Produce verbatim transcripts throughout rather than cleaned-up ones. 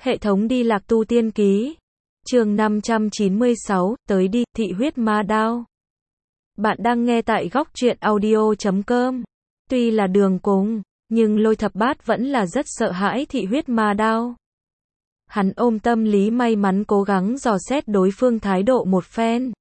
Hệ thống đi lạc tu tiên ký. Chương năm trăm chín mươi sáu, tới đi, thị huyết ma đao. Bạn đang nghe tại góc truyện audio chấm com. Tuy là đường cùng, nhưng Lôi Thập Bát vẫn là rất sợ hãi thị huyết ma đao. Hắn ôm tâm lý may mắn cố gắng dò xét đối phương thái độ một phen.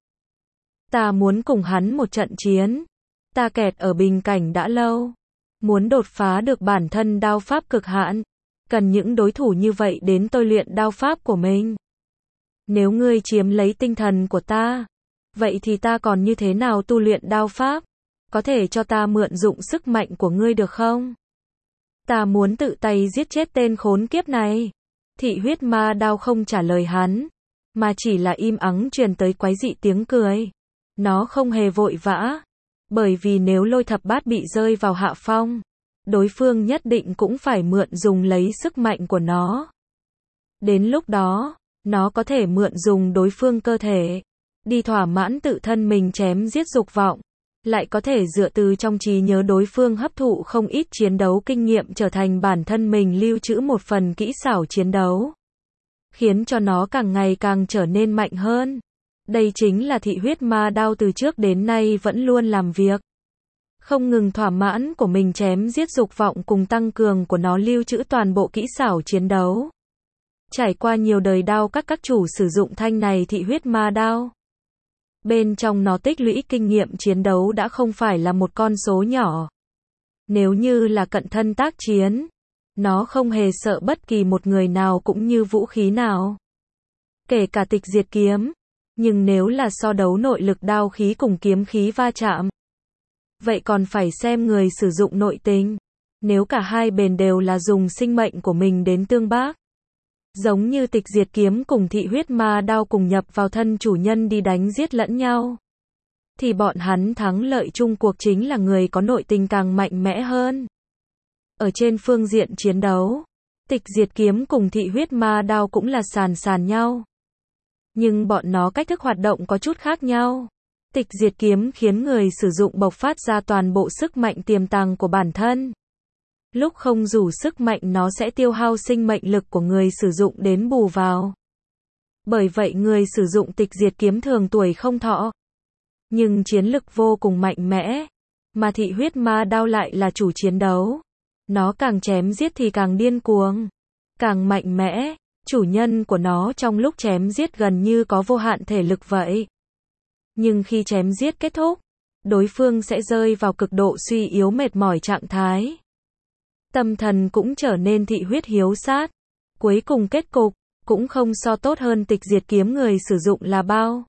Ta muốn cùng hắn một trận chiến. Ta kẹt ở bình cảnh đã lâu. Muốn đột phá được bản thân đao pháp cực hạn. Cần những đối thủ như vậy đến tôi luyện đao pháp của mình. Nếu ngươi chiếm lấy tinh thần của ta, vậy thì ta còn như thế nào tu luyện đao pháp? Có thể cho ta mượn dụng sức mạnh của ngươi được không? Ta muốn tự tay giết chết tên khốn kiếp này. Thị huyết ma đao không trả lời hắn, mà chỉ là im ắng truyền tới quái dị tiếng cười. Nó không hề vội vã, bởi vì nếu Lôi Thập Bát bị rơi vào hạ phong, đối phương nhất định cũng phải mượn dùng lấy sức mạnh của nó. Đến lúc đó, nó có thể mượn dùng đối phương cơ thể, đi thỏa mãn tự thân mình chém giết dục vọng, lại có thể dựa từ trong trí nhớ đối phương hấp thụ không ít chiến đấu kinh nghiệm trở thành bản thân mình lưu trữ một phần kỹ xảo chiến đấu, khiến cho nó càng ngày càng trở nên mạnh hơn. Đây chính là thị huyết ma đao từ trước đến nay vẫn luôn làm việc. Không ngừng thỏa mãn của mình chém giết dục vọng cùng tăng cường của nó lưu trữ toàn bộ kỹ xảo chiến đấu. Trải qua nhiều đời đao các các chủ sử dụng thanh này thị huyết ma đao. Bên trong nó tích lũy kinh nghiệm chiến đấu đã không phải là một con số nhỏ. Nếu như là cận thân tác chiến, nó không hề sợ bất kỳ một người nào cũng như vũ khí nào. Kể cả tịch diệt kiếm. Nhưng nếu là so đấu nội lực đao khí cùng kiếm khí va chạm, vậy còn phải xem người sử dụng nội tình. Nếu cả hai bên đều là dùng sinh mệnh của mình đến tương bác, giống như tịch diệt kiếm cùng thị huyết ma đao cùng nhập vào thân chủ nhân đi đánh giết lẫn nhau, thì bọn hắn thắng lợi chung cuộc chính là người có nội tình càng mạnh mẽ hơn. Ở trên phương diện chiến đấu, tịch diệt kiếm cùng thị huyết ma đao cũng là sàn sàn nhau. Nhưng bọn nó cách thức hoạt động có chút khác nhau. Tịch diệt kiếm khiến người sử dụng bộc phát ra toàn bộ sức mạnh tiềm tàng của bản thân. Lúc không đủ sức mạnh nó sẽ tiêu hao sinh mệnh lực của người sử dụng đến bù vào. Bởi vậy người sử dụng tịch diệt kiếm thường tuổi không thọ. Nhưng chiến lực vô cùng mạnh mẽ. Mà thị huyết ma đao lại là chủ chiến đấu. Nó càng chém giết thì càng điên cuồng, càng mạnh mẽ. Chủ nhân của nó trong lúc chém giết gần như có vô hạn thể lực vậy. Nhưng khi chém giết kết thúc, đối phương sẽ rơi vào cực độ suy yếu mệt mỏi trạng thái. Tâm thần cũng trở nên thị huyết hiếu sát. Cuối cùng kết cục, cũng không so tốt hơn tịch diệt kiếm người sử dụng là bao.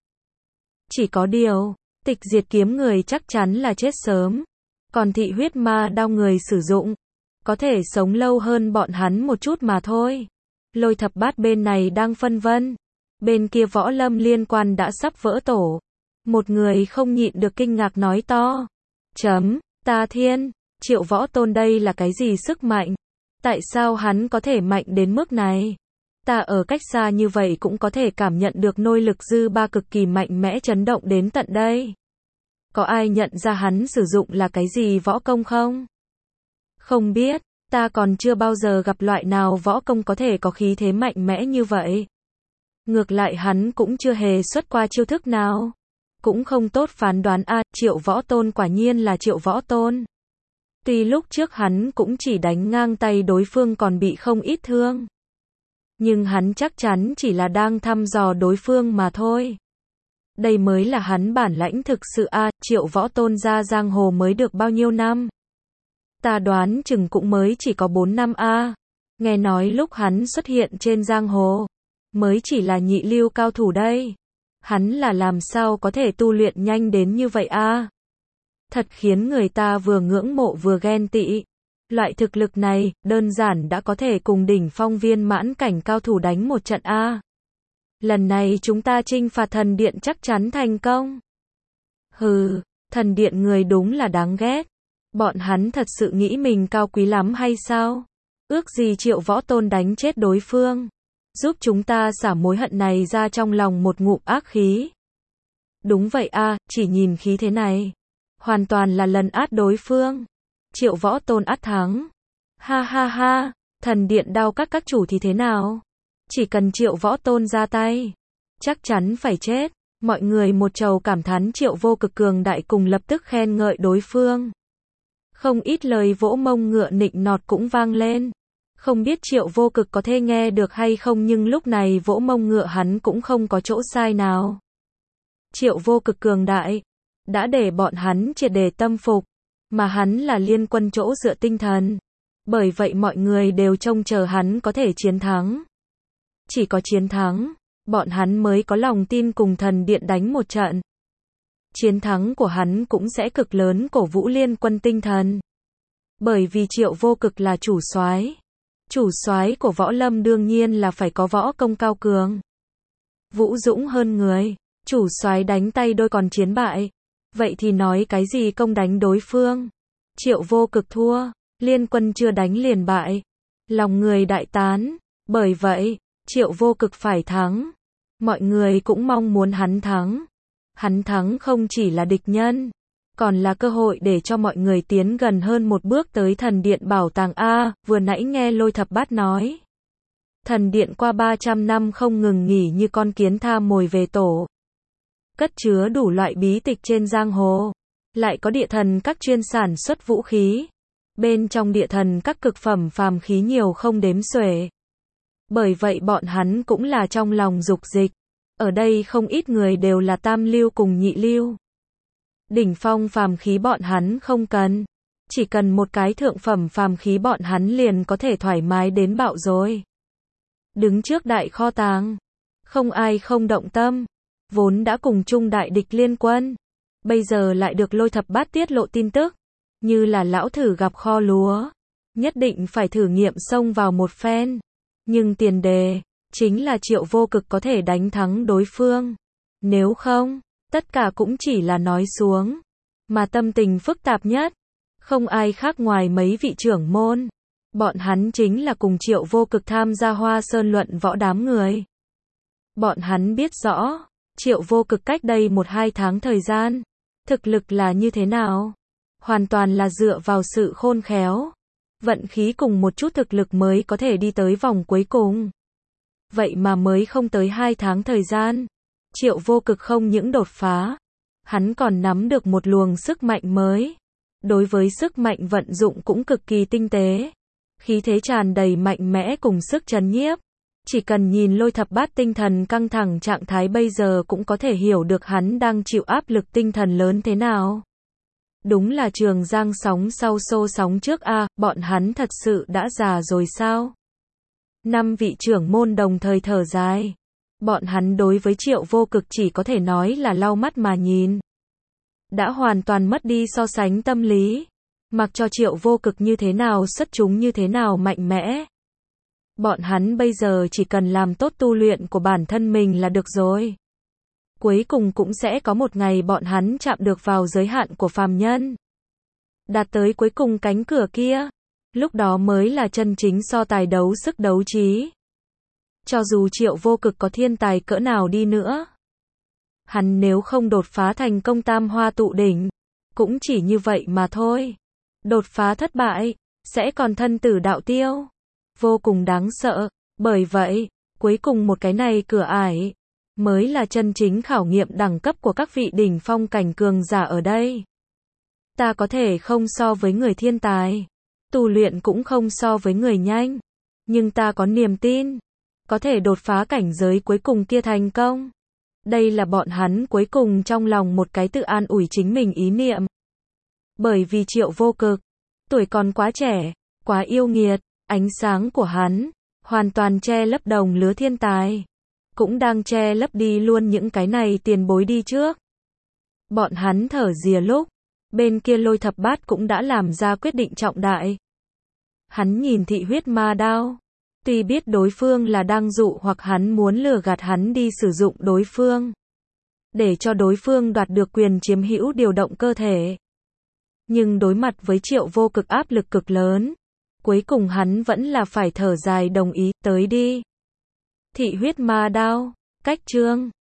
Chỉ có điều, tịch diệt kiếm người chắc chắn là chết sớm. Còn thị huyết ma đao người sử dụng, có thể sống lâu hơn bọn hắn một chút mà thôi. Lôi Thập Bát bên này đang phân vân. Bên kia Võ Lâm Liên Quan đã sắp vỡ tổ. Một người không nhịn được kinh ngạc nói to. Chấm, ta thiên, Triệu Võ Tôn đây là cái gì sức mạnh? Tại sao hắn có thể mạnh đến mức này? Ta ở cách xa như vậy cũng có thể cảm nhận được nôi lực dư ba cực kỳ mạnh mẽ chấn động đến tận đây. Có ai nhận ra hắn sử dụng là cái gì võ công không? Không biết. Ta còn chưa bao giờ gặp loại nào võ công có thể có khí thế mạnh mẽ như vậy. Ngược lại hắn cũng chưa hề xuất qua chiêu thức nào. Cũng không tốt phán đoán a, à, Triệu Võ Tôn quả nhiên là Triệu Võ Tôn. Tuy lúc trước hắn cũng chỉ đánh ngang tay đối phương còn bị không ít thương. Nhưng hắn chắc chắn chỉ là đang thăm dò đối phương mà thôi. Đây mới là hắn bản lãnh thực sự a, à, Triệu Võ Tôn ra giang hồ mới được bao nhiêu năm? Ta đoán chừng cũng mới chỉ có bốn năm a. Nghe nói lúc hắn xuất hiện trên giang hồ, mới chỉ là nhị lưu cao thủ đây. Hắn là làm sao có thể tu luyện nhanh đến như vậy a? Thật khiến người ta vừa ngưỡng mộ vừa ghen tị. Loại thực lực này, đơn giản đã có thể cùng đỉnh phong viên mãn cảnh cao thủ đánh một trận a. Lần này chúng ta chinh phạt thần điện chắc chắn thành công. Hừ, thần điện người đúng là đáng ghét. Bọn hắn thật sự nghĩ mình cao quý lắm hay sao? Ước gì Triệu Võ Tôn đánh chết đối phương, giúp chúng ta xả mối hận này ra trong lòng một ngụm ác khí. Đúng vậy a, à, chỉ nhìn khí thế này, hoàn toàn là lần át đối phương. Triệu Võ Tôn át thắng. Ha ha ha, thần điện đao các các chủ thì thế nào? Chỉ cần Triệu Võ Tôn ra tay, chắc chắn phải chết. Mọi người một trầu cảm thán Triệu Vô Cực cường đại, cùng lập tức khen ngợi đối phương. Không ít lời vỗ mông ngựa nịnh nọt cũng vang lên. Không biết Triệu Vô Cực có thể nghe được hay không, nhưng lúc này vỗ mông ngựa hắn cũng không có chỗ sai nào. Triệu Vô Cực cường đại, đã để bọn hắn triệt để tâm phục, mà hắn là liên quân chỗ dựa tinh thần. Bởi vậy mọi người đều trông chờ hắn có thể chiến thắng. Chỉ có chiến thắng, bọn hắn mới có lòng tin cùng thần điện đánh một trận. Chiến thắng của hắn cũng sẽ cực lớn cổ vũ liên quân tinh thần. Bởi vì Triệu Vô Cực là chủ soái. Chủ soái của võ lâm đương nhiên là phải có võ công cao cường, vũ dũng hơn người. Chủ soái đánh tay đôi còn chiến bại, vậy thì nói cái gì công đánh đối phương. Triệu Vô Cực thua, liên quân chưa đánh liền bại, lòng người đại tán. Bởi vậy, Triệu Vô Cực phải thắng. Mọi người cũng mong muốn hắn thắng. Hắn thắng không chỉ là địch nhân, còn là cơ hội để cho mọi người tiến gần hơn một bước tới thần điện bảo tàng A. Vừa nãy nghe Lôi Thập Bát nói, thần điện qua ba trăm năm không ngừng nghỉ như con kiến tha mồi về tổ, cất chứa đủ loại bí tịch trên giang hồ, lại có địa thần các chuyên sản xuất vũ khí. Bên trong địa thần các cực phẩm phàm khí nhiều không đếm xuể. Bởi vậy bọn hắn cũng là trong lòng dục dịch. Ở đây không ít người đều là tam lưu cùng nhị lưu. Đỉnh phong phàm khí bọn hắn không cần, chỉ cần một cái thượng phẩm phàm khí bọn hắn liền có thể thoải mái đến bạo rồi. Đứng trước đại kho tàng, không ai không động tâm. Vốn đã cùng chung đại địch liên quân, bây giờ lại được Lôi Thập Bát tiết lộ tin tức, như là lão thử gặp kho lúa, nhất định phải thử nghiệm xông vào một phen. Nhưng tiền đề chính là Triệu Vô Cực có thể đánh thắng đối phương. Nếu không, tất cả cũng chỉ là nói xuống. Mà tâm tình phức tạp nhất, không ai khác ngoài mấy vị trưởng môn. Bọn hắn chính là cùng Triệu Vô Cực tham gia Hoa Sơn luận võ đám người. Bọn hắn biết rõ, Triệu Vô Cực cách đây một hai tháng thời gian, thực lực là như thế nào. Hoàn toàn là dựa vào sự khôn khéo, vận khí cùng một chút thực lực mới có thể đi tới vòng cuối cùng. Vậy mà mới không tới hai tháng thời gian, Triệu Vô Cực không những đột phá, hắn còn nắm được một luồng sức mạnh mới. Đối với sức mạnh vận dụng cũng cực kỳ tinh tế, khí thế tràn đầy mạnh mẽ cùng sức trấn nhiếp. Chỉ cần nhìn Lôi Thập Bát tinh thần căng thẳng trạng thái bây giờ cũng có thể hiểu được hắn đang chịu áp lực tinh thần lớn thế nào. Đúng là Trường Giang sóng sau xô sóng trước a, bọn hắn thật sự đã già rồi sao? Năm vị trưởng môn đồng thời thở dài. Bọn hắn đối với Triệu Vô Cực chỉ có thể nói là lau mắt mà nhìn. Đã hoàn toàn mất đi so sánh tâm lý. Mặc cho Triệu Vô Cực như thế nào xuất chúng như thế nào mạnh mẽ. Bọn hắn bây giờ chỉ cần làm tốt tu luyện của bản thân mình là được rồi. Cuối cùng cũng sẽ có một ngày bọn hắn chạm được vào giới hạn của phàm nhân. Đạt tới cuối cùng cánh cửa kia. Lúc đó mới là chân chính so tài đấu sức đấu trí. Cho dù Triệu Vô Cực có thiên tài cỡ nào đi nữa, hắn nếu không đột phá thành công tam hoa tụ đỉnh, cũng chỉ như vậy mà thôi. Đột phá thất bại, sẽ còn thân tử đạo tiêu. Vô cùng đáng sợ. Bởi vậy, cuối cùng một cái này cửa ải, mới là chân chính khảo nghiệm đẳng cấp của các vị đỉnh phong cảnh cường giả ở đây. Ta có thể không so với người thiên tài, tu luyện cũng không so với người nhanh, nhưng ta có niềm tin, có thể đột phá cảnh giới cuối cùng kia thành công. Đây là bọn hắn cuối cùng trong lòng một cái tự an ủi chính mình ý niệm. Bởi vì Triệu Vô Cực, tuổi còn quá trẻ, quá yêu nghiệt, ánh sáng của hắn, hoàn toàn che lấp đồng lứa thiên tài. Cũng đang che lấp đi luôn những cái này tiền bối đi trước. Bọn hắn thở rìa lúc, bên kia Lôi Thập Bát cũng đã làm ra quyết định trọng đại. Hắn nhìn thị huyết ma đao. Tuy biết đối phương là đang dụ hoặc hắn muốn lừa gạt hắn đi sử dụng đối phương, để cho đối phương đoạt được quyền chiếm hữu điều động cơ thể. Nhưng đối mặt với Triệu Vô Cực áp lực cực lớn, cuối cùng hắn vẫn là phải thở dài đồng ý, tới đi. Thị huyết ma đao, cách chương